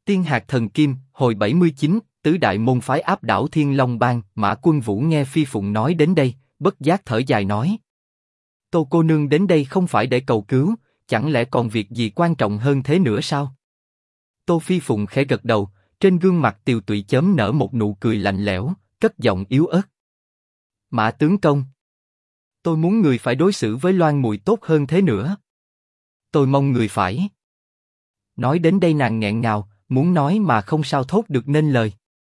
Tiên hạt thần kim, hồi 79, tứ đại môn phái áp đảo Thiên Long Bang. Mã Quân Vũ nghe Phi Phụng nói đến đây, bất giác thở dài nói: Tô cô nương đến đây không phải để cầu cứu, chẳng lẽ còn việc gì quan trọng hơn thế nữa sao? Tô Phi Phụng khẽ gật đầu, trên gương mặt tiều tụy chớm nở một nụ cười lạnh lẽo, cất giọng yếu ớt: Mã tướng công, tôi muốn người phải đối xử với Loan Mùi tốt hơn thế nữa. Tôi mong người phải. Nói đến đây nàng nghẹn ngào, muốn nói mà không sao thốt được nên lời.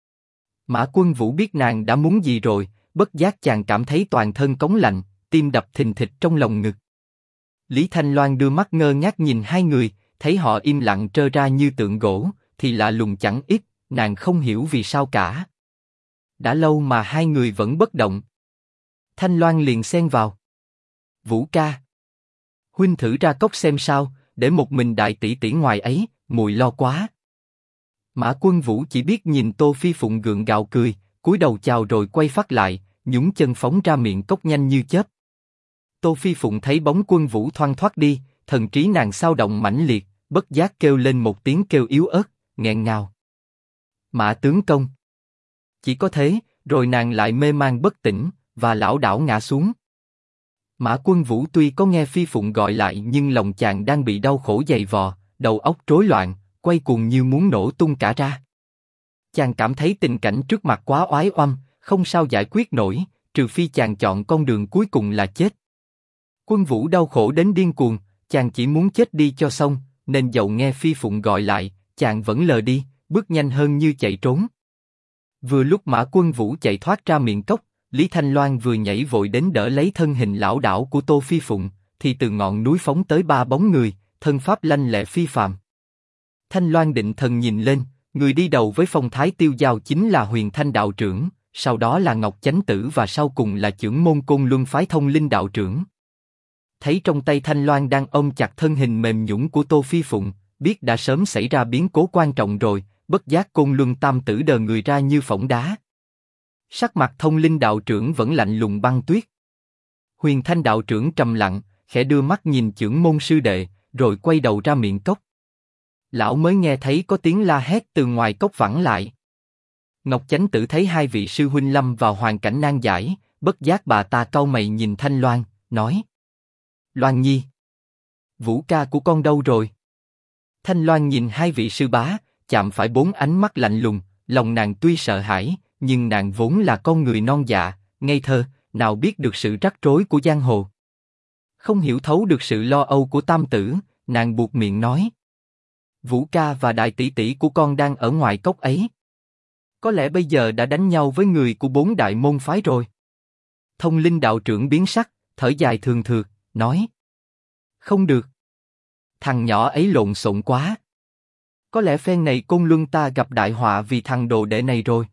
Mã Quân Vũ biết nàng đã muốn gì rồi, bất giác chàng cảm thấy toàn thân cống lạnh, tim đập thình thịch trong lòng ngực. Lý Thanh Loan đưa mắt ngơ ngác nhìn hai người, thấy họ im lặng trơ ra như tượng gỗ, thì lạ lùng chẳng ít, nàng không hiểu vì sao cả. Đã lâu mà hai người vẫn bất động. Thanh Loan liền xen vào: Vũ ca, huynh thử ra cốc xem sao, để một mình đại tỷ tỷ ngoài ấy, muội lo quá. Mã Quân Vũ chỉ biết nhìn Tô Phi Phụng gượng gạo cười, cúi đầu chào rồi quay phát lại, nhúng chân phóng ra miệng cốc nhanh như chớp. Tô Phi Phụng thấy bóng Quân Vũ thoăn thoắt đi, thần trí nàng xao động mãnh liệt, bất giác kêu lên một tiếng kêu yếu ớt, nghẹn ngào: Mã tướng công. Chỉ có thế, rồi nàng lại mê man bất tỉnh và lảo đảo ngã xuống. Mã Quân Vũ tuy có nghe Phi Phụng gọi lại nhưng lòng chàng đang bị đau khổ dày vò, đầu óc rối loạn, quay cuồng như muốn nổ tung cả ra. Chàng cảm thấy tình cảnh trước mặt quá oái oăm, không sao giải quyết nổi, trừ phi chàng chọn con đường cuối cùng là chết. Quân Vũ đau khổ đến điên cuồng, chàng chỉ muốn chết đi cho xong, nên dẫu nghe Phi Phụng gọi lại, chàng vẫn lờ đi, bước nhanh hơn như chạy trốn. Vừa lúc Mã Quân Vũ chạy thoát ra miệng cốc, Lý Thanh Loan vừa nhảy vội đến đỡ lấy thân hình lão đảo của Tô Phi Phụng, thì từ ngọn núi phóng tới ba bóng người, thân pháp lanh lẹ phi phàm. Thanh Loan định thần nhìn lên, người đi đầu với phong thái tiêu dao chính là Huyền Thanh đạo trưởng, sau đó là Ngọc Chánh Tử và sau cùng là trưởng môn Côn Luân phái Thông Linh đạo trưởng. Thấy trong tay Thanh Loan đang ôm chặt thân hình mềm nhũn của Tô Phi Phụng, biết đã sớm xảy ra biến cố quan trọng rồi, bất giác Côn Luân tam tử đờ người ra như phỏng đá. Sắc mặt Thông Linh đạo trưởng vẫn lạnh lùng băng tuyết. Huyền Thanh đạo trưởng trầm lặng, khẽ đưa mắt nhìn trưởng môn sư đệ, rồi quay đầu ra miệng cốc. Lão mới nghe thấy có tiếng la hét từ ngoài cốc vẳng lại. Ngọc Chánh Tử thấy hai vị sư huynh lâm vào hoàn cảnh nan giải, bất giác bà ta cau mày nhìn Thanh Loan, nói: Loan Nhi, Vũ ca của con đâu rồi? Thanh Loan nhìn hai vị sư bá, chạm phải bốn ánh mắt lạnh lùng, lòng nàng tuy sợ hãi, nhưng nàng vốn là con người non dạ, ngây thơ, nào biết được sự rắc rối của giang hồ. Không hiểu thấu được sự lo âu của tam tử, nàng buột miệng nói: Vũ ca và đại tỷ tỷ của con đang ở ngoài cốc ấy. Có lẽ bây giờ đã đánh nhau với người của bốn đại môn phái rồi. Thông Linh đạo trưởng biến sắc, thở dài thường thượt, nói: Không được. Thằng nhỏ ấy lộn xộn quá. Có lẽ phen này Côn Luân ta gặp đại họa vì thằng đồ đệ này rồi.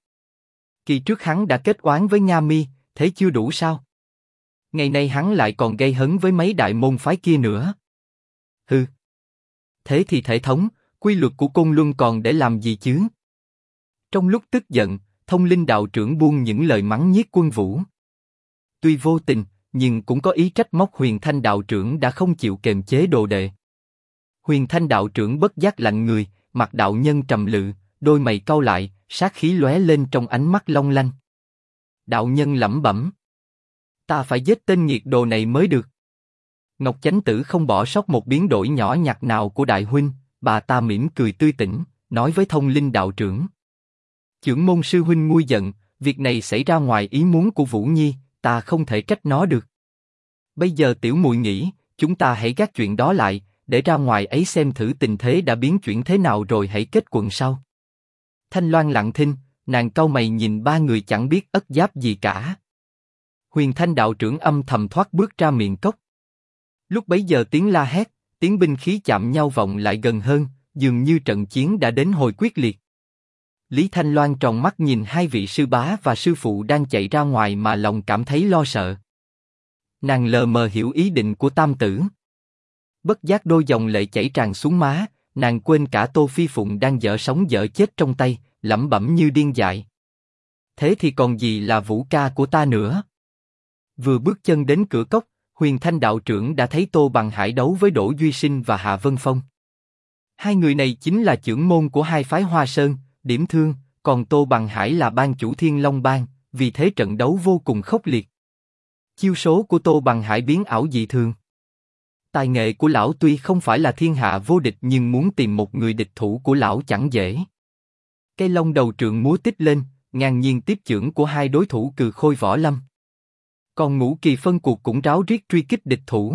Kỳ trước hắn đã kết oán với Nga Mi, thế chưa đủ sao? Ngày nay hắn lại còn gây hấn với mấy đại môn phái kia nữa. Hừ. Thế thì thể thống, quy luật của Côn Luân còn để làm gì chứ? Trong lúc tức giận, Thông Linh đạo trưởng buông những lời mắng nhiếc Quân Vũ. Tuy vô tình, nhưng cũng có ý trách móc Huyền Thanh đạo trưởng đã không chịu kềm chế đồ đệ. Huyền Thanh đạo trưởng bất giác lạnh người, mặt đạo nhân trầm lự, đôi mày cau lại, sát khí lóe lên trong ánh mắt long lanh. Đạo nhân lẩm bẩm: Ta phải giết tên nghiệt đồ này mới được. Ngọc Chánh Tử không bỏ sót một biến đổi nhỏ nhặt nào của đại huynh, bà ta mỉm cười tươi tỉnh, nói với Thông Linh đạo trưởng: Chưởng môn sư huynh nguôi giận, việc này xảy ra ngoài ý muốn của Vũ Nhi, ta không thể trách nó được. Bây giờ tiểu muội nghĩ, chúng ta hãy gác chuyện đó lại, để ra ngoài ấy xem thử tình thế đã biến chuyển thế nào rồi hãy kết quần sau. Thanh Loan lặng thinh, nàng cau mày nhìn ba người chẳng biết ất giáp gì cả. Huyền Thanh đạo trưởng âm thầm thoát bước ra miệng cốc. Lúc bấy giờ tiếng la hét, tiếng binh khí chạm nhau vọng lại gần hơn, dường như trận chiến đã đến hồi quyết liệt. Lý Thanh Loan tròn mắt nhìn hai vị sư bá và sư phụ đang chạy ra ngoài mà lòng cảm thấy lo sợ. Nàng lờ mờ hiểu ý định của tam tử. Bất giác đôi dòng lệ chảy tràn xuống má, nàng quên cả Tô Phi Phụng đang dở sống dở chết trong tay, lẩm bẩm như điên dại: Thế thì còn gì là Vũ ca của ta nữa? Vừa bước chân đến cửa cốc, Huyền Thanh đạo trưởng đã thấy Tô Bằng Hải đấu với Đỗ Duy Sinh và Hạ Vân Phong. Hai người này chính là chưởng môn của hai phái Hoa Sơn, Điểm Thương, còn Tô Bằng Hải là ban chủ Thiên Long Bang, vì thế trận đấu vô cùng khốc liệt. Chiêu số của Tô Bằng Hải biến ảo dị thường. Tài nghệ của lão tuy không phải là thiên hạ vô địch nhưng muốn tìm một người địch thủ của lão chẳng dễ. Cây long đầu trượng múa tích lên, ngang nhiên tiếp chưởng của hai đối thủ Cừ Khôi Võ Lâm. Còn Ngũ Kỳ phân cuộc cũng ráo riết truy kích địch thủ.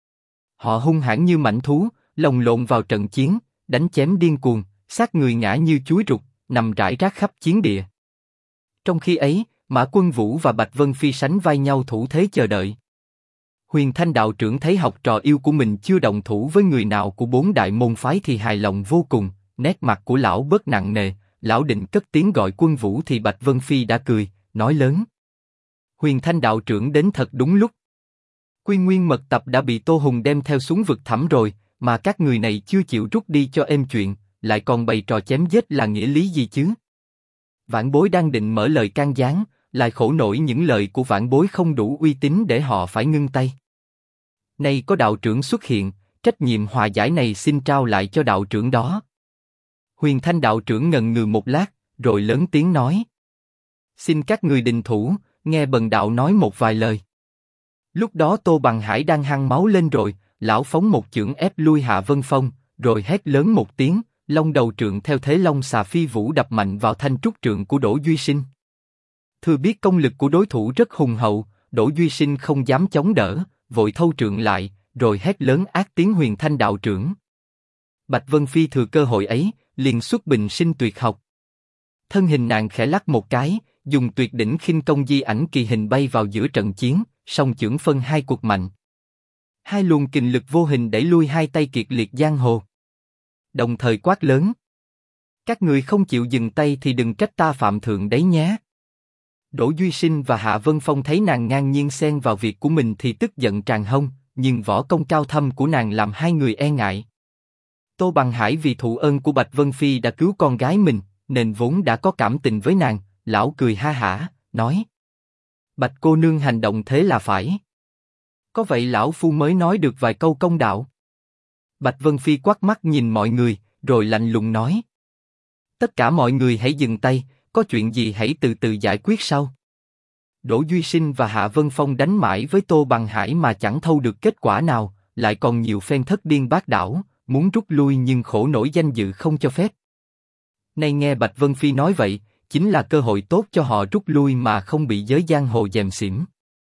Họ hung hãn như mãnh thú, lồng lộn vào trận chiến, đánh chém điên cuồng, xác người ngã như chuối rục, nằm rải rác khắp chiến địa. Trong khi ấy, Mã Quân Vũ và Bạch Vân Phi sánh vai nhau thủ thế chờ đợi. Huyền Thanh đạo trưởng thấy học trò yêu của mình chưa động thủ với người nào của bốn đại môn phái thì hài lòng vô cùng, nét mặt của lão bớt nặng nề, lão định cất tiếng gọi Quân Vũ thì Bạch Vân Phi đã cười, nói lớn. Huyền Thanh đạo trưởng đến thật đúng lúc. Quy Nguyên mật tập đã bị Tô Hùng đem theo xuống vực thẳm rồi, mà các người này chưa chịu rút đi cho êm chuyện, lại còn bày trò chém giết là nghĩa lý gì chứ? Vãn Bối đang định mở lời can gián, lại khổ nổi những lời của Vãn Bối không đủ uy tín để họ phải ngưng tay. Nay có đạo trưởng xuất hiện, trách nhiệm hòa giải này xin trao lại cho đạo trưởng đó. Huyền Thanh đạo trưởng ngần ngừ một lát, rồi lớn tiếng nói. Xin các người đình thủ, nghe bần đạo nói một vài lời. Lúc đó Tô Bằng Hải đang hăng máu lên rồi, lão phóng một chưởng ép lui Hạ Vân Phong, rồi hét lớn một tiếng, long đầu trượng theo thế long xà phi vũ đập mạnh vào thanh trúc trượng của Đỗ Duy Sinh. Thừa biết công lực của đối thủ rất hùng hậu, Đỗ Duy Sinh không dám chống đỡ, vội thâu trượng lại, rồi hét lớn ác tiếng Huyền Thanh đạo trưởng. Bạch Vân Phi thừa cơ hội ấy, liền xuất bình sinh tuyệt học. Thân hình nàng khẽ lắc một cái, dùng tuyệt đỉnh khinh công di ảnh kỳ hình bay vào giữa trận chiến, song chưởng phân hai cuộc mạnh. Hai luồng kình lực vô hình đẩy lui hai tay kiệt liệt giang hồ. Đồng thời quát lớn. Các người không chịu dừng tay thì đừng trách ta phạm thượng đấy nhé. Đỗ Duy Sinh và Hạ Vân Phong thấy nàng ngang nhiên xen vào việc của mình thì tức giận tràn hông, nhưng võ công cao thâm của nàng làm hai người e ngại. Tô Bằng Hải vì thụ ơn của Bạch Vân Phi đã cứu con gái mình, nên vốn đã có cảm tình với nàng, lão cười ha hả, nói. Bạch cô nương hành động thế là phải. Có vậy lão phu mới nói được vài câu công đạo. Bạch Vân Phi quát mắt nhìn mọi người, rồi lạnh lùng nói. Tất cả mọi người hãy dừng tay, có chuyện gì hãy từ từ giải quyết sau. Đỗ Duy Sinh và Hạ Vân Phong đánh mãi với Tô Bằng Hải mà chẳng thâu được kết quả nào, lại còn nhiều phen thất điên bát đảo, muốn rút lui nhưng khổ nổi danh dự không cho phép. Nay nghe Bạch Vân Phi nói vậy, chính là cơ hội tốt cho họ rút lui mà không bị giới giang hồ gièm xỉm.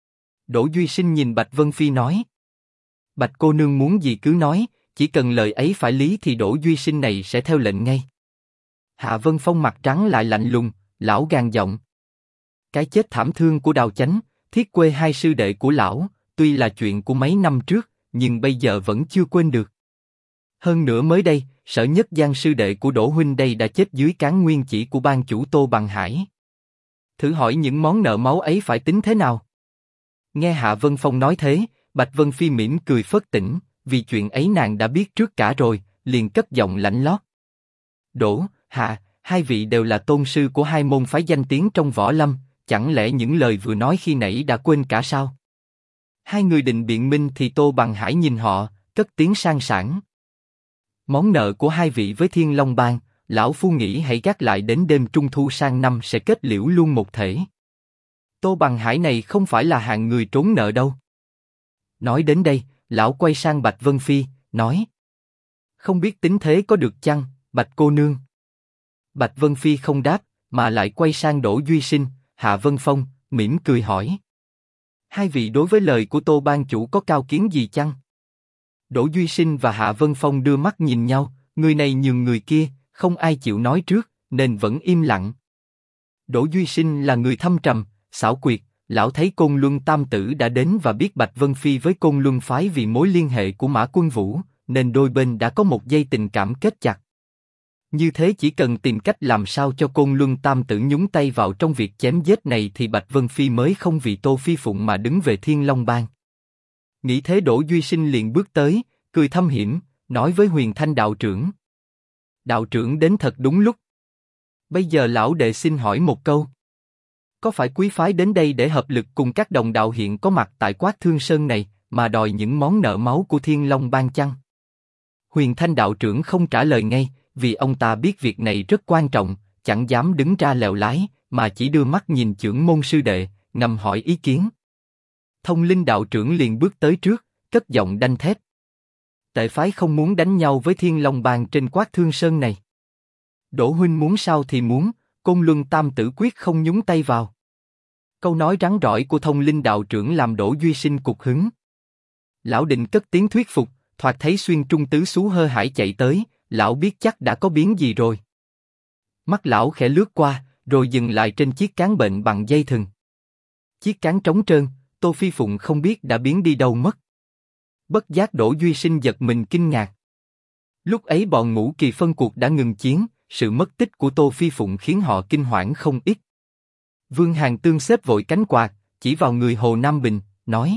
Đỗ Duy Sinh nhìn Bạch Vân Phi nói. Bạch cô nương muốn gì cứ nói, chỉ cần lời ấy phải lý thì Đỗ Duy Sinh này sẽ theo lệnh ngay. Hạ Vân Phong mặt trắng lại lạnh lùng, lão gàn giọng. Cái chết thảm thương của Đào Chánh, Thiết Quê hai sư đệ của lão, tuy là chuyện của mấy năm trước, nhưng bây giờ vẫn chưa quên được. Hơn nữa mới đây, Sở Nhất Giang sư đệ của Đỗ huynh đây đã chết dưới cán nguyên chỉ của ban chủ Tô Bằng Hải. Thử hỏi những món nợ máu ấy phải tính thế nào? Nghe Hạ Vân Phong nói thế, Bạch Vân Phi mỉm cười phớt tỉnh, vì chuyện ấy nàng đã biết trước cả rồi, liền cất giọng lạnh lót. Đỗ, Hạ, hai vị đều là tôn sư của hai môn phái danh tiếng trong võ lâm, chẳng lẽ những lời vừa nói khi nãy đã quên cả sao? Hai người định biện minh thì Tô Bằng Hải nhìn họ, cất tiếng sang sảng. Món nợ của hai vị với Thiên Long Bang, lão phu nghĩ hãy gác lại đến đêm Trung Thu sang năm sẽ kết liễu luôn một thể. Tô Bằng Hải này không phải là hạng người trốn nợ đâu. Nói đến đây, lão quay sang Bạch Vân Phi, nói. Không biết tính thế có được chăng, Bạch cô nương? Bạch Vân Phi không đáp, mà lại quay sang Đỗ Duy Sinh, Hạ Vân Phong, mỉm cười hỏi. Hai vị đối với lời của Tô ban chủ có cao kiến gì chăng? Đỗ Duy Sinh và Hạ Vân Phong đưa mắt nhìn nhau, người này nhường người kia, không ai chịu nói trước, nên vẫn im lặng. Đỗ Duy Sinh là người thâm trầm, xảo quyệt, lão thấy Côn Luân Tam Tử đã đến và biết Bạch Vân Phi với Côn Luân phái vì mối liên hệ của Mã Quân Vũ, nên đôi bên đã có một dây tình cảm kết chặt. Như thế chỉ cần tìm cách làm sao cho Côn Luân Tam Tử nhúng tay vào trong việc chém giết này thì Bạch Vân Phi mới không vì Tô Phi Phụng mà đứng về Thiên Long Bang. Nghĩ thế Đỗ Duy Sinh liền bước tới, cười thâm hiểm, nói với Huyền Thanh đạo trưởng. Đạo trưởng đến thật đúng lúc. Bây giờ lão đệ xin hỏi một câu. Có phải quý phái đến đây để hợp lực cùng các đồng đạo hiện có mặt tại Quát Thương Sơn này, mà đòi những món nợ máu của Thiên Long Bang chăng? Huyền Thanh đạo trưởng không trả lời ngay, vì ông ta biết việc này rất quan trọng, chẳng dám đứng ra lèo lái, mà chỉ đưa mắt nhìn chưởng môn sư đệ, ngầm hỏi ý kiến. Thông Linh đạo trưởng liền bước tới trước, cất giọng đanh thép. Tệ phái không muốn đánh nhau với Thiên Long Bang trên Quát Thương Sơn này. Đỗ huynh muốn sao thì muốn, Côn Luân Tam Tử quyết không nhúng tay vào. Câu nói rắn rỏi của Thông Linh đạo trưởng làm Đỗ Duy Sinh cục hứng. Lão định cất tiếng thuyết phục, thoạt thấy Xuyên Trung Tứ Xú hơ hải chạy tới, lão biết chắc đã có biến gì rồi. Mắt lão khẽ lướt qua, rồi dừng lại trên chiếc cán bệnh bằng dây thừng. Chiếc cán trống trơn, Tô Phi Phụng không biết đã biến đi đâu mất. Bất giác Đỗ Duy Sinh giật mình kinh ngạc. Lúc ấy bọn Ngũ Kỳ phân cuộc đã ngừng chiến, sự mất tích của Tô Phi Phụng khiến họ kinh hoảng không ít. Vương Hàn Tương xếp vội cánh quạt, chỉ vào người Hồ Nam Bình, nói: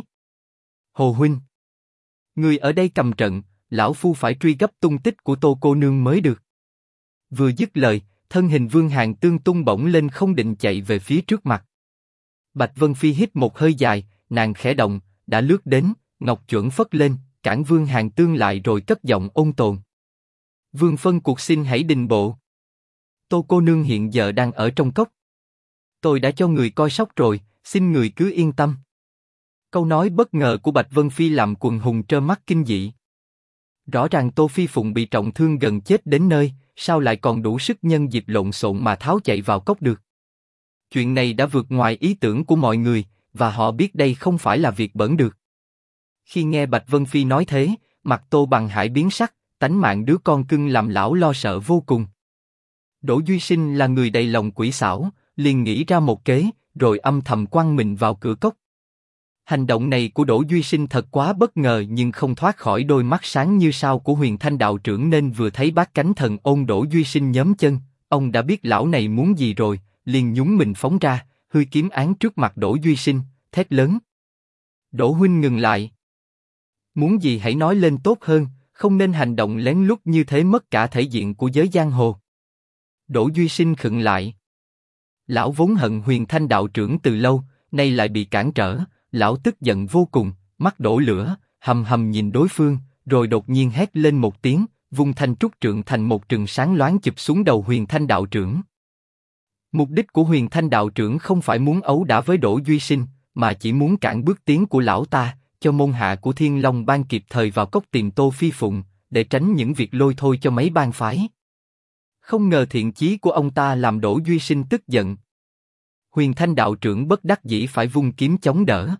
Hồ huynh, người ở đây cầm trận, lão phu phải truy gấp tung tích của Tô cô nương mới được. Vừa dứt lời, thân hình Vương Hàn Tương tung bổng lên không định chạy về phía trước mặt. Bạch Vân Phi hít một hơi dài, nàng khẽ động, đã lướt đến, ngọc chuẩn phất lên, cản Vương Hàn Tương lại rồi cất giọng ôn tồn: Vương phân cuộc xin hãy đình bộ. Tô cô nương hiện giờ đang ở trong cốc. Tôi đã cho người coi sóc rồi, xin người cứ yên tâm. Câu nói bất ngờ của Bạch Vân Phi làm quần hùng trơ mắt kinh dị. Rõ ràng Tô Phi Phụng bị trọng thương gần chết đến nơi, sao lại còn đủ sức nhân dịp lộn xộn mà tháo chạy vào cốc được? Chuyện này đã vượt ngoài ý tưởng của mọi người, và họ biết đây không phải là việc bỡn được. Khi nghe Bạch Vân Phi nói thế, mặt Tô Bằng Hải biến sắc, tánh mạng đứa con cưng làm lão lo sợ vô cùng. Đỗ Duy Sinh là người đầy lòng quỷ xảo, liền nghĩ ra một kế, rồi âm thầm quăng mình vào cửa cốc. Hành động này của Đỗ Duy Sinh thật quá bất ngờ, nhưng không thoát khỏi đôi mắt sáng như sao của Huyền Thanh đạo trưởng, nên vừa thấy Bát Cánh Thần ôn Đỗ Duy Sinh nhớm chân, ông đã biết lão này muốn gì rồi, liền nhún mình phóng ra, hư kiếm án trước mặt Đỗ Duy Sinh, thét lớn: Đỗ huynh ngừng lại! Muốn gì hãy nói lên tốt hơn, không nên hành động lén lút như thế, mất cả thể diện của giới giang hồ. Đỗ Duy Sinh khựng lại. Lão vốn hận Huyền Thanh đạo trưởng từ lâu, nay lại bị cản trở, lão tức giận vô cùng, mắt đổ lửa, hầm hầm nhìn đối phương, rồi đột nhiên hét lên một tiếng, vung thanh trúc trượng thành một trường sáng loáng chụp xuống đầu Huyền Thanh đạo trưởng. Mục đích của Huyền Thanh đạo trưởng không phải muốn ấu đả với Đỗ Duy Sinh, mà chỉ muốn cản bước tiến của lão ta, cho môn hạ của Thiên Long Bang kịp thời vào cốc tìm Tô Phi Phụng, để tránh những việc lôi thôi cho mấy bang phái. Không ngờ thiện chí của ông ta làm Đỗ Duy Sinh tức giận. Huyền Thanh đạo trưởng bất đắc dĩ phải vung kiếm chống đỡ.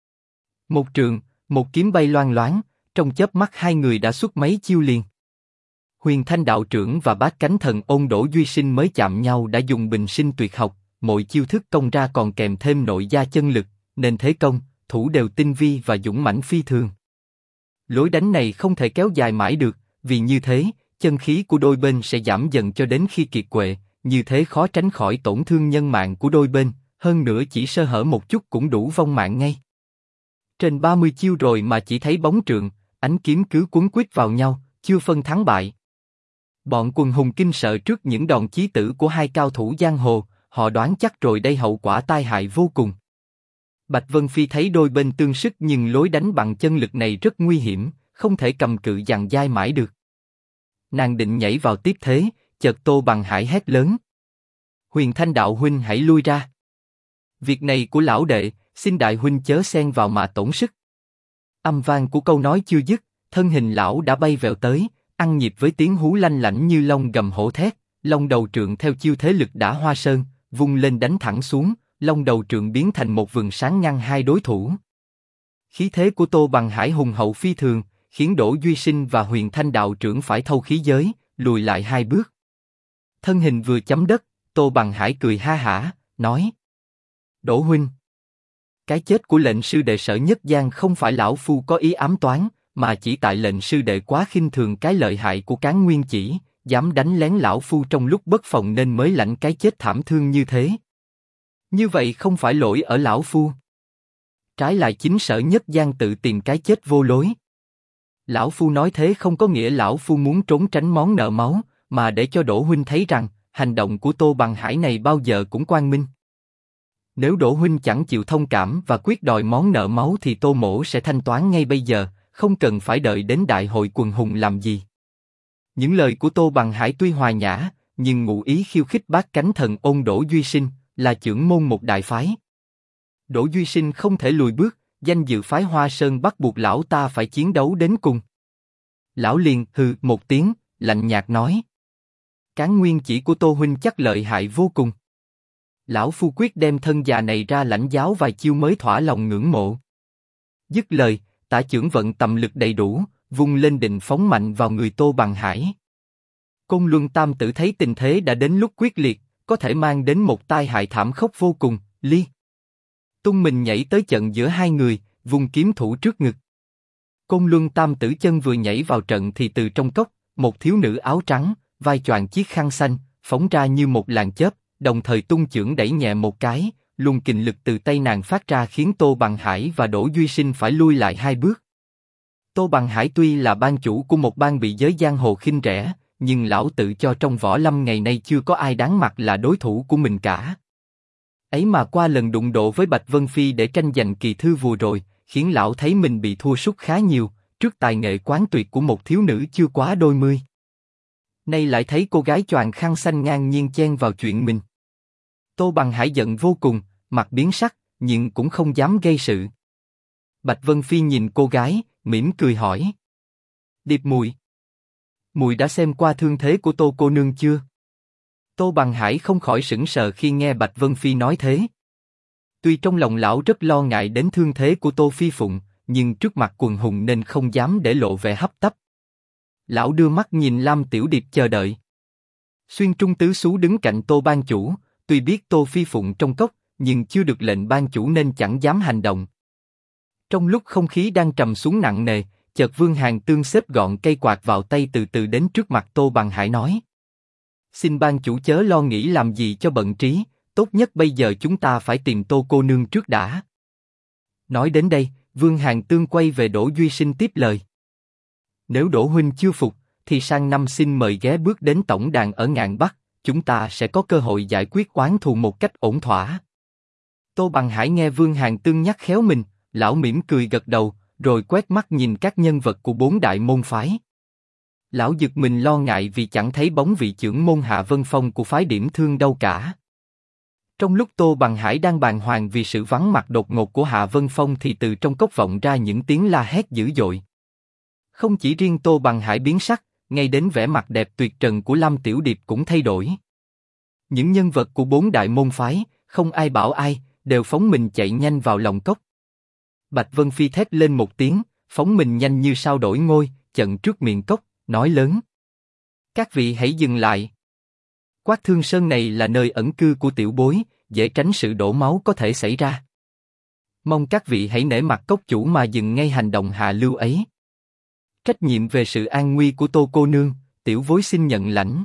Một trường, một kiếm bay loang loáng, trong chớp mắt hai người đã xuất mấy chiêu liền. Huyền Thanh đạo trưởng và Bát Cánh Thần ôn Đỗ Duy Sinh mới chạm nhau đã dùng bình sinh tuyệt học, mỗi chiêu thức công ra còn kèm thêm nội gia chân lực, nên thế công, thủ đều tinh vi và dũng mãnh phi thường. Lối đánh này không thể kéo dài mãi được, vì như thế, chân khí của đôi bên sẽ giảm dần cho đến khi kiệt quệ, như thế khó tránh khỏi tổn thương nhân mạng của đôi bên, hơn nữa chỉ sơ hở một chút cũng đủ vong mạng ngay. Trên 30 chiêu rồi mà chỉ thấy bóng trượng, ánh kiếm cứ cuốn quýt vào nhau, chưa phân thắng bại. Bọn quần hùng kinh sợ trước những đòn chí tử của hai cao thủ giang hồ, họ đoán chắc rồi đây hậu quả tai hại vô cùng. Bạch Vân Phi thấy đôi bên tương sức nhưng lối đánh bằng chân lực này rất nguy hiểm, không thể cầm cự dằng dai mãi được. Nàng định nhảy vào tiếp thế, chợt Tô Bằng Hải hét lớn: Huyền Thanh đạo huynh hãy lui ra. Việc này của lão đệ, xin đại huynh chớ xen vào mà tổn sức. Âm vang của câu nói chưa dứt, thân hình lão đã bay vèo tới, ăn nhịp với tiếng hú lanh lảnh như long gầm hổ thét, long đầu trượng theo chiêu thế lực đã hoa sơn, vung lên đánh thẳng xuống, long đầu trượng biến thành một vầng sáng ngăn hai đối thủ. Khí thế của Tô Bằng Hải hùng hậu phi thường, khiến Đỗ Duy Sinh và Huyền Thanh đạo trưởng phải thâu khí giới, lùi lại hai bước. Thân hình vừa chấm đất, Tô Bằng Hải cười ha hả, nói: Đỗ huynh, cái chết của lệnh sư đệ Sở Nhất Giang không phải lão phu có ý ám toán, mà chỉ tại lệnh sư đệ quá khinh thường cái lợi hại của Cán Nguyên Chỉ, dám đánh lén lão phu trong lúc bất phòng nên mới lãnh cái chết thảm thương như thế. Như vậy không phải lỗi ở lão phu. Trái lại chính Sở Nhất Giang tự tìm cái chết vô lối. Lão phu nói thế không có nghĩa lão phu muốn trốn tránh món nợ máu, mà để cho Đỗ huynh thấy rằng hành động của Tô Bằng Hải này bao giờ cũng quang minh. Nếu Đỗ huynh chẳng chịu thông cảm và quyết đòi món nợ máu thì Tô mỗ sẽ thanh toán ngay bây giờ, không cần phải đợi đến đại hội quần hùng làm gì. Những lời của Tô Bằng Hải tuy hòa nhã, nhưng ngụ ý khiêu khích bát cánh thần ôn Đỗ Duy Sinh, là trưởng môn một đại phái. Đỗ Duy Sinh không thể lùi bước, danh dự phái Hoa Sơn bắt buộc lão ta phải chiến đấu đến cùng. Lão liền hừ một tiếng, lạnh nhạt nói: Cán nguyên chỉ của Tô huynh chắc lợi hại vô cùng. Lão phu quyết đem thân già này ra lãnh giáo vài chiêu mới thỏa lòng ngưỡng mộ. Dứt lời, tả chưởng vận tầm lực đầy đủ, vung lên định phóng mạnh vào người Tô Bằng Hải. Côn Luân Tam Tử thấy tình thế đã đến lúc quyết liệt, có thể mang đến một tai hại thảm khốc vô cùng, tung mình nhảy tới trận giữa hai người, vung kiếm thủ trước ngực. Côn Luân Tam Tử chân vừa nhảy vào trận thì từ trong cốc, một thiếu nữ áo trắng, vai choàng chiếc khăn xanh, phóng ra như một làn chớp, đồng thời tung chưởng đẩy nhẹ một cái, luồng kình lực từ tay nàng phát ra khiến Tô Bằng Hải và Đỗ Duy Sinh phải lui lại hai bước. Tô Bằng Hải tuy là ban chủ của một bang bị giới giang hồ khinh rẻ, nhưng lão tự cho trong võ lâm ngày nay chưa có ai đáng mặt là đối thủ của mình cả. Ấy mà qua lần đụng độ với Bạch Vân Phi để tranh giành kỳ thư vừa rồi, khiến lão thấy mình bị thua sút khá nhiều, trước tài nghệ quán tuyệt của một thiếu nữ chưa quá đôi mươi. Nay lại thấy cô gái choàng khăn xanh ngang nhiên chen vào chuyện mình. Tô Bằng Hải giận vô cùng, mặt biến sắc, nhưng cũng không dám gây sự. Bạch Vân Phi nhìn cô gái, mỉm cười hỏi: Điệp muội, muội đã xem qua thương thế của Tô cô nương chưa? Tô Bằng Hải không khỏi sững sờ khi nghe Bạch Vân Phi nói thế. Tuy trong lòng lão rất lo ngại đến thương thế của Tô Phi Phụng, nhưng trước mặt quần hùng nên không dám để lộ vẻ hấp tấp. Lão đưa mắt nhìn Lam Tiểu Điệp chờ đợi. Xuyên Trung tứ xú đứng cạnh Tô ban chủ, tuy biết Tô Phi Phụng trong cốc, nhưng chưa được lệnh ban chủ nên chẳng dám hành động. Trong lúc không khí đang trầm xuống nặng nề, chợt Vương Hàn Tương xếp gọn cây quạt vào tay từ từ đến trước mặt Tô Bằng Hải nói: Xin ban chủ chớ lo nghĩ làm gì cho bận trí, tốt nhất bây giờ chúng ta phải tìm Tô cô nương trước đã. Nói đến đây, Vương Hàn Tương quay về Đỗ Duy Sinh tiếp lời: Nếu Đỗ huynh chưa phục, thì sang năm xin mời ghé bước đến tổng đàn ở Ngạn Bắc, chúng ta sẽ có cơ hội giải quyết oán thù một cách ổn thỏa. Tô Bằng Hải nghe Vương Hàn Tương nhắc khéo mình, lão mỉm cười gật đầu, rồi quét mắt nhìn các nhân vật của bốn đại môn phái. Lão giật mình lo ngại vì chẳng thấy bóng vị trưởng môn Hạ Vân Phong của phái Điểm Thương đâu cả. Trong lúc Tô Bằng Hải đang bàng hoàng vì sự vắng mặt đột ngột của Hạ Vân Phong thì từ trong cốc vọng ra những tiếng la hét dữ dội. Không chỉ riêng Tô Bằng Hải biến sắc, ngay đến vẻ mặt đẹp tuyệt trần của Lam Tiểu Điệp cũng thay đổi. Những nhân vật của bốn đại môn phái, không ai bảo ai, đều phóng mình chạy nhanh vào lòng cốc. Bạch Vân Phi thét lên một tiếng, phóng mình nhanh như sao đổi ngôi, chặn trước miệng cốc, nói lớn: Các vị hãy dừng lại. Quát Thương Sơn này là nơi ẩn cư của tiểu bối, dễ tránh sự đổ máu có thể xảy ra. Mong các vị hãy nể mặt cốc chủ mà dừng ngay hành động hạ lưu ấy. Trách nhiệm về sự an nguy của Tô cô nương, tiểu bối xin nhận lãnh.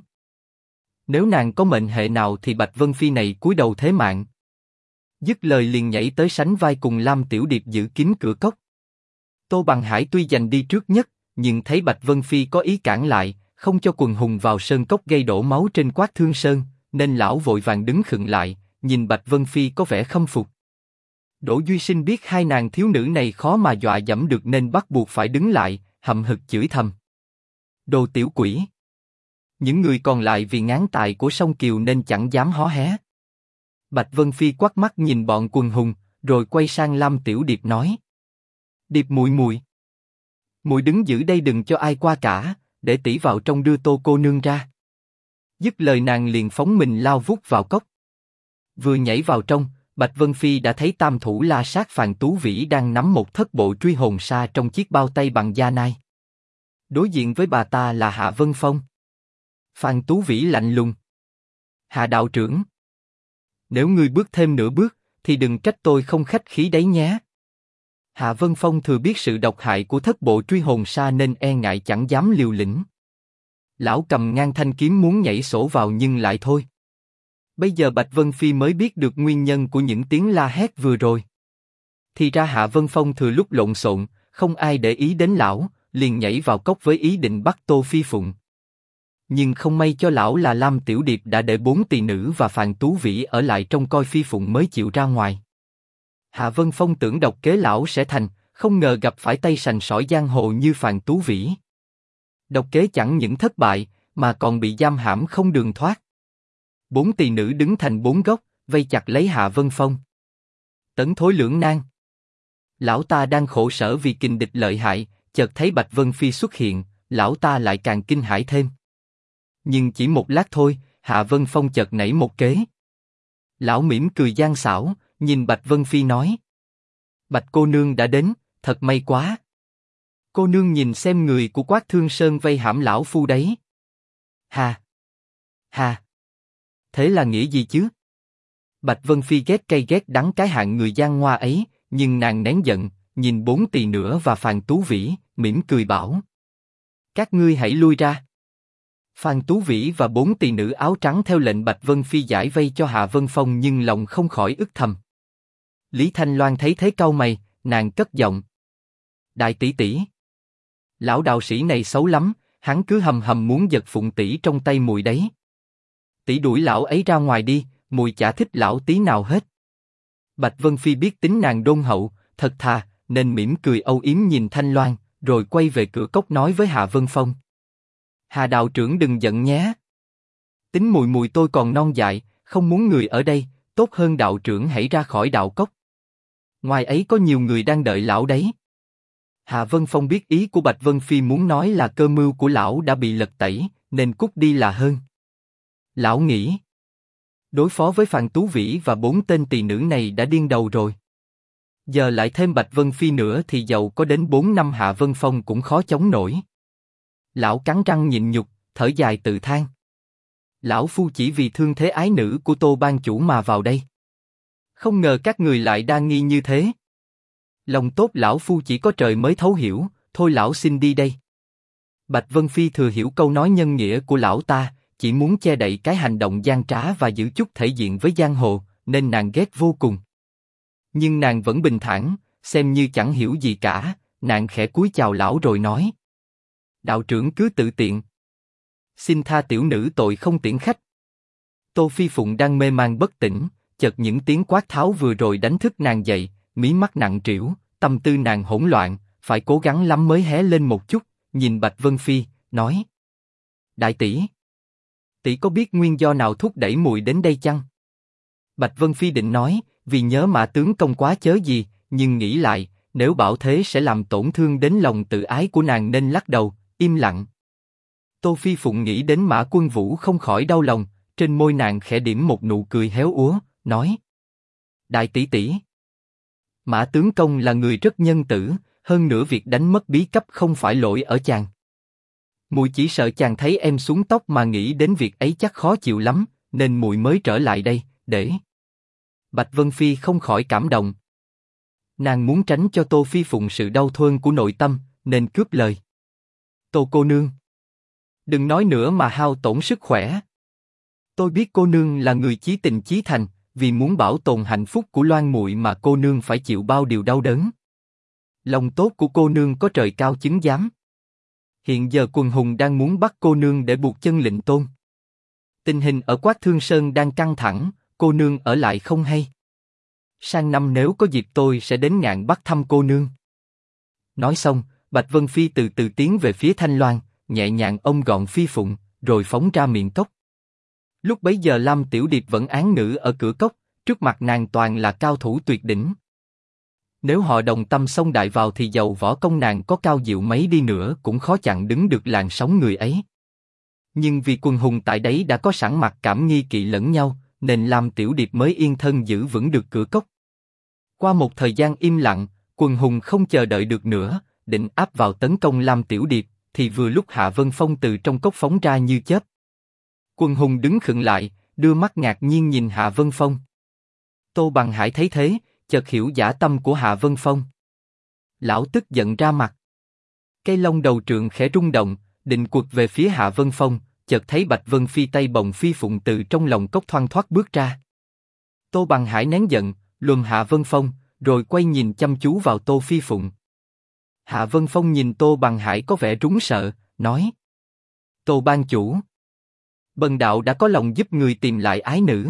Nếu nàng có mệnh hệ nào thì Bạch Vân Phi này cúi đầu thế mạng. Dứt lời liền nhảy tới sánh vai cùng Lam Tiểu Điệp giữ kín cửa cốc. Tô Bằng Hải tuy giành đi trước nhất, nhưng thấy Bạch Vân Phi có ý cản lại, không cho quần hùng vào sơn cốc gây đổ máu trên Quát Thương Sơn, nên lão vội vàng đứng khựng lại, nhìn Bạch Vân Phi có vẻ khâm phục. Đỗ Duy Sinh biết hai nàng thiếu nữ này khó mà dọa dẫm được nên bắt buộc phải đứng lại, hậm hực chửi thầm: Đồ tiểu quỷ! Những người còn lại vì ngán tài của song Kiều nên chẳng dám hó hé. Bạch Vân Phi quắc mắt nhìn bọn quần hùng, rồi quay sang Lam Tiểu Điệp nói: Điệp muội muội, muội đứng giữ đây đừng cho ai qua cả, để tỷ vào trong đưa Tô cô nương ra. Dứt lời nàng liền phóng mình lao vút vào cốc. Vừa nhảy vào trong, Bạch Vân Phi đã thấy tam thủ La Sát Phàn Tú Vĩ đang nắm một thất bộ truy hồn sa trong chiếc bao tay bằng da nai. Đối diện với bà ta là Hạ Vân Phong. Phàn Tú Vĩ lạnh lùng: Hạ đạo trưởng, nếu ngươi bước thêm nửa bước, thì đừng trách tôi không khách khí đấy nhé. Hạ Vân Phong thừa biết sự độc hại của thất bộ truy hồn sa nên e ngại chẳng dám liều lĩnh. Lão cầm ngang thanh kiếm muốn nhảy sổ vào nhưng lại thôi. Bây giờ Bạch Vân Phi mới biết được nguyên nhân của những tiếng la hét vừa rồi. Thì ra Hạ Vân Phong thừa lúc lộn xộn, không ai để ý đến lão, liền nhảy vào cốc với ý định bắt Tô Phi Phụng. Nhưng không may cho lão là Lam Tiểu Điệp đã để 4 tỳ nữ và Phàn Tú Vĩ ở lại trông coi Phi Phụng mới chịu ra ngoài. Hạ Vân Phong tưởng độc kế lão sẽ thành, không ngờ gặp phải tay sành sỏi giang hồ như Phàn Tú Vĩ. Độc kế chẳng những thất bại, mà còn bị giam hãm không đường thoát. 4 tỳ nữ đứng thành 4 góc, vây chặt lấy Hạ Vân Phong. Tấn Thối lưỡng nan. Lão ta đang khổ sở vì kình địch lợi hại, chợt thấy Bạch Vân Phi xuất hiện, lão ta lại càng kinh hãi thêm. Nhưng chỉ một lát thôi, Hạ Vân Phong chợt nảy một kế. Lão mỉm cười gian xảo, nhìn Bạch Vân Phi nói: Bạch cô nương đã đến, thật may quá. Cô nương nhìn xem người của Quát Thương Sơn vây hãm lão phu đấy. Hà! Hà! Thế là nghĩa gì chứ? Bạch Vân Phi ghét cay ghét đắng cái hạng người gian ngoa ấy, nhưng nàng nén giận, nhìn 4 tỳ nữa và Phàn Tú Vĩ, mỉm cười bảo: các ngươi hãy lui ra. Phàn Tú Vĩ và 4 tỳ nữ áo trắng theo lệnh Bạch Vân Phi giải vây cho Hạ Vân Phong, nhưng lòng không khỏi ức thầm. Lý Thanh Loan thấy thế cau mày, nàng cất giọng: đại tỷ tỷ, lão đạo sĩ này xấu lắm, hắn cứ hầm hầm muốn giật phụng tỷ trong tay mùi đấy. Tỷ đuổi lão ấy ra ngoài đi, mùi chả thích lão tí nào hết. Bạch Vân Phi biết tính nàng đôn hậu, thật thà, nên mỉm cười âu yếm nhìn Thanh Loan, rồi quay về cửa cốc nói với Hạ Vân Phong: Hà đạo trưởng đừng giận nhé. Tính mùi mùi tôi còn non dại, không muốn người ở đây, tốt hơn đạo trưởng hãy ra khỏi đạo cốc. Ngoài ấy có nhiều người đang đợi lão đấy. Hạ Vân Phong biết ý của Bạch Vân Phi muốn nói là cơ mưu của lão đã bị lật tẩy, nên cút đi là hơn. Lão nghĩ, đối phó với Phàn Tú Vĩ và 4 tên tỳ nữ này đã điên đầu rồi. Giờ lại thêm Bạch Vân Phi nữa thì dầu có đến 4 năm Hạ Vân Phong cũng khó chống nổi. Lão cắn răng nhịn nhục, thở dài tự than: lão phu chỉ vì thương thế ái nữ của Tô ban chủ mà vào đây. Không ngờ các người lại đa nghi như thế. Lòng tốt lão phu chỉ có trời mới thấu hiểu, thôi lão xin đi đây. Bạch Vân Phi thừa hiểu câu nói nhân nghĩa của lão ta, chỉ muốn che đậy cái hành động gian trá và giữ chút thể diện với giang hồ, nên nàng ghét vô cùng. Nhưng nàng vẫn bình thản, xem như chẳng hiểu gì cả, nàng khẽ cúi chào lão rồi nói: đạo trưởng cứ tự tiện. Xin tha tiểu nữ tội không tiễn khách. Tô Phi Phụng đang mê man bất tỉnh, chợt những tiếng quát tháo vừa rồi đánh thức nàng dậy, mí mắt nặng trĩu, tâm tư nàng hỗn loạn, phải cố gắng lắm mới hé lên một chút, nhìn Bạch Vân Phi, nói: đại tỷ, tỷ có biết nguyên do nào thúc đẩy muội đến đây chăng? Bạch Vân Phi định nói, vì nhớ Mã tướng công quá chớ gì, nhưng nghĩ lại, nếu bảo thế sẽ làm tổn thương đến lòng tự ái của nàng nên lắc đầu, im lặng. Tô Phi Phụng nghĩ đến Mã Quân Vũ không khỏi đau lòng, trên môi nàng khẽ điểm một nụ cười héo úa, nói: đại tỷ tỷ, Mã tướng công là người rất nhân tử, hơn nữa việc đánh mất bí cấp không phải lỗi ở chàng. Muội chỉ sợ chàng thấy em xuống tóc mà nghĩ đến việc ấy chắc khó chịu lắm, nên muội mới trở lại đây, để... Bạch Vân Phi không khỏi cảm động. Nàng muốn tránh cho Tô Phi Phụng sự đau thương của nội tâm, nên cướp lời: Tô cô nương, đừng nói nữa mà hao tổn sức khỏe. Tôi biết cô nương là người chí tình chí thành, vì muốn bảo tồn hạnh phúc của Loan muội mà cô nương phải chịu bao điều đau đớn. Lòng tốt của cô nương có trời cao chứng giám. Hiện giờ quần hùng đang muốn bắt cô nương để buộc chân lệnh tôn. Tình hình ở Quát Thương Sơn đang căng thẳng, cô nương ở lại không hay. Sang năm nếu có dịp tôi sẽ đến Ngạn Bắc thăm cô nương. Nói xong, Bạch Vân Phi từ từ tiến về phía Thanh Loan, nhẹ nhàng ôm gọn Phi Phụng, rồi phóng ra miệng cốc. Lúc bấy giờ Lam Tiểu Điệp vẫn án ngữ ở cửa cốc, trước mặt nàng toàn là cao thủ tuyệt đỉnh. Nếu họ đồng tâm xông đại vào thì dầu võ công nàng có cao diệu mấy đi nữa cũng khó chặn đứng được làn sóng người ấy. Nhưng vì quần hùng tại đấy đã có sẵn mặc cảm nghi kỵ lẫn nhau, nên Lam Tiểu Điệp mới yên thân giữ vững được cửa cốc. Qua một thời gian im lặng, quần hùng không chờ đợi được nữa, định áp vào tấn công Lam Tiểu Điệp, thì vừa lúc Hạ Vân Phong từ trong cốc phóng ra như chớp. Quần hùng đứng khựng lại, đưa mắt ngạc nhiên nhìn Hạ Vân Phong. Tô Bằng Hải thấy thế, chợt hiểu dã tâm của Hạ Vân Phong. Lão tức giận ra mặt. Cây lông đầu trượng khẽ rung động, định quật về phía Hạ Vân Phong, chợt thấy Bạch Vân Phi tay bồng Phi Phụng từ trong lòng cốc thoăn thoắt bước ra. Tô Bằng Hải nén giận, lườm Hạ Vân Phong, rồi quay nhìn chăm chú vào Tô Phi Phụng. Hạ Vân Phong nhìn Tô Bằng Hải có vẻ rúng sợ, nói: Tô ban chủ, bần đạo đã có lòng giúp người tìm lại ái nữ,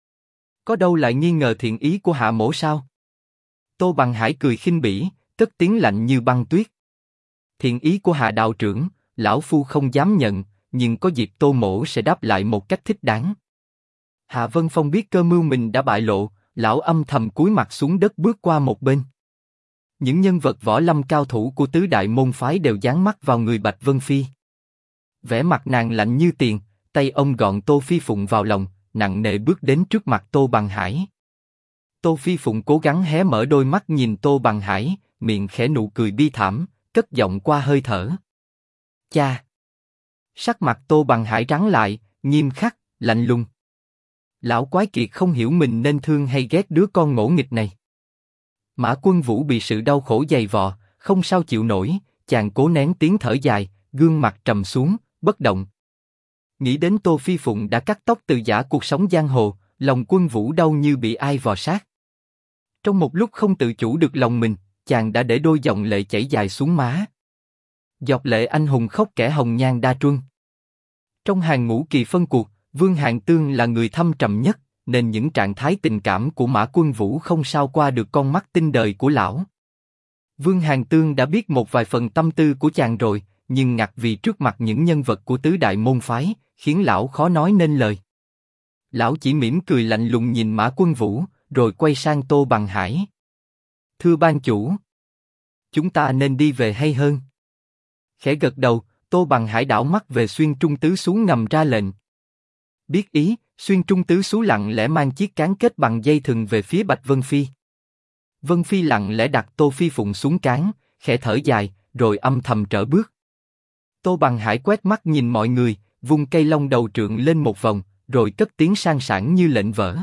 có đâu lại nghi ngờ thiện ý của Hạ mỗ sao? Tô Bằng Hải cười khinh bỉ, cất tiếng lạnh như băng tuyết: thiện ý của Hạ đạo trưởng, lão phu không dám nhận, nhưng có dịp Tô Mỗ sẽ đáp lại một cách thích đáng. Hạ Vân Phong biết cơ mưu mình đã bại lộ, lão âm thầm cúi mặt xuống đất bước qua một bên. Những nhân vật võ lâm cao thủ của tứ đại môn phái đều dán mắt vào người Bạch Vân Phi. Vẻ mặt nàng lạnh như tiền, tay ông gọn Tô Phi Phụng vào lòng, nặng nề bước đến trước mặt Tô Bằng Hải. Tô Phi Phụng cố gắng hé mở đôi mắt nhìn Tô Bằng Hải, miệng khẽ nụ cười bi thảm, cất giọng qua hơi thở. Cha! Sắc mặt Tô Bằng Hải trắng lại, nghiêm khắc, lạnh lùng. Lão quái kiệt không hiểu mình nên thương hay ghét đứa con ngỗ nghịch này. Mã Quân Vũ bị sự đau khổ dày vò, không sao chịu nổi, chàng cố nén tiếng thở dài, gương mặt trầm xuống, bất động. Nghĩ đến Tô Phi Phụng đã cắt tóc từ giã cuộc sống giang hồ, lòng Quân Vũ đau như bị ai vò sát. Trong một lúc không tự chủ được lòng mình, chàng đã để đôi dòng lệ chảy dài xuống má. Giọt lệ anh hùng khóc kẻ hồng nhan đa truân. Trong hàng ngũ kỳ phân cuộc, Vương Hàn Tương là người thâm trầm nhất, nên những trạng thái tình cảm của Mã Quân Vũ không sao qua được con mắt tinh đời của lão. Vương Hàn Tương đã biết một vài phần tâm tư của chàng rồi, nhưng ngặt vì trước mặt những nhân vật của tứ đại môn phái, khiến lão khó nói nên lời. Lão chỉ mỉm cười lạnh lùng nhìn Mã Quân Vũ, rồi quay sang Tô Bằng Hải. Thưa ban chủ, chúng ta nên đi về hay hơn? Khẽ gật đầu, Tô Bằng Hải đảo mắt về Xuyên Trung Tứ Xú ngầm ra lệnh. Biết ý, Xuyên Trung Tứ Xú lặng lẽ mang chiếc cán kết bằng dây thừng về phía Bạch Vân Phi. Vân Phi lặng lẽ đặt Tô Phi Phụng xuống cán, khẽ thở dài, rồi âm thầm trở bước. Tô Bằng Hải quét mắt nhìn mọi người, vung cây long đầu trượng lên một vòng, rồi cất tiếng sang sảng như lệnh vỡ.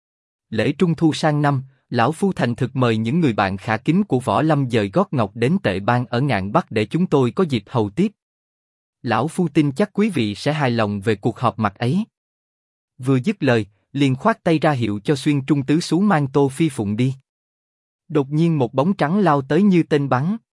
Lễ Trung Thu sang năm, lão phu thành thực mời những người bạn khả kính của võ lâm dời gót ngọc đến Tệ Bang ở ngạn Bắc để chúng tôi có dịp hầu tiếp. Lão phu tin chắc quý vị sẽ hài lòng về cuộc họp mặt ấy. Vừa dứt lời, liền khoát tay ra hiệu cho Xuyên Trung Tứ Xú mang Tô Phi Phụng đi. Đột nhiên một bóng trắng lao tới như tên bắn,